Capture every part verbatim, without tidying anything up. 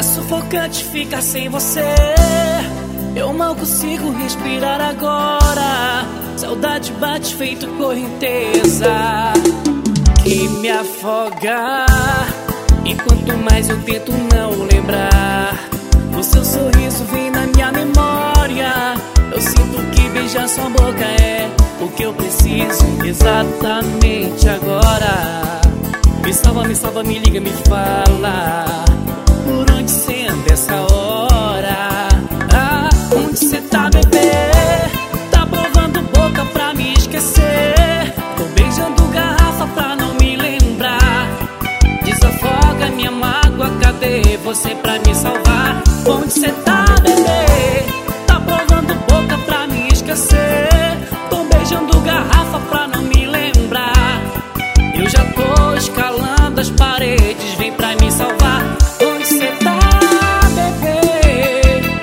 É sufocante ficar sem você. Eu mal consigo respirar agora. Saudade bate feito correnteza que me afoga. E quanto mais eu tento não lembrar, o seu sorriso vem na minha memória. Eu sinto que beijar sua boca é o que eu preciso exatamente agora. Me salva, me salva, me liga, me fala, por onde cê anda essa hora? Ah, onde cê tá, bebê? Tá provando boca pra me esquecer. Tô beijando garrafa pra não me lembrar. Desafoga minha mágoa, cadê você pra me salvar? Onde cê tá, bebê? Tá provando boca pra me esquecer. Tô beijando garrafa pra não me lembrar. Eu já tô escalando as paredes, vem pra me salvar. Onde cê tá, bebê?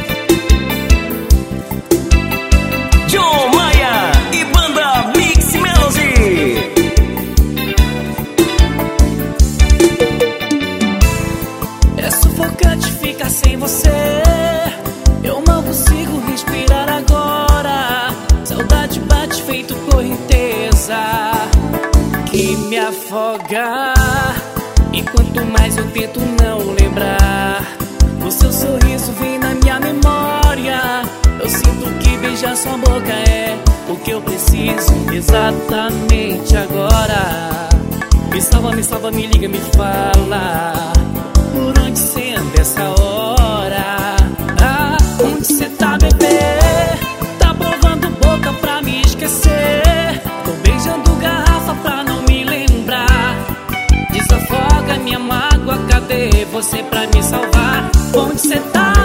John Maia e banda Mix Melody. É sufocante ficar sem você. Eu mal consigo respirar agora. Saudade bate feito correnteza que me afoga. E quanto mais eu tento não lembrar, o seu sorriso vem na minha memória. Eu sinto que beijar sua boca é o que eu preciso exatamente agora. Me salva, me salva, me liga, me fala, por onde cê anda essa hora? Ah, onde cê tá, bebê? Tá provando boca pra me esquecer. Tô beijando garrafa pra não me lembrar. Desafoga minha mágoa, cadê você pra me salvar? Onde cê tá,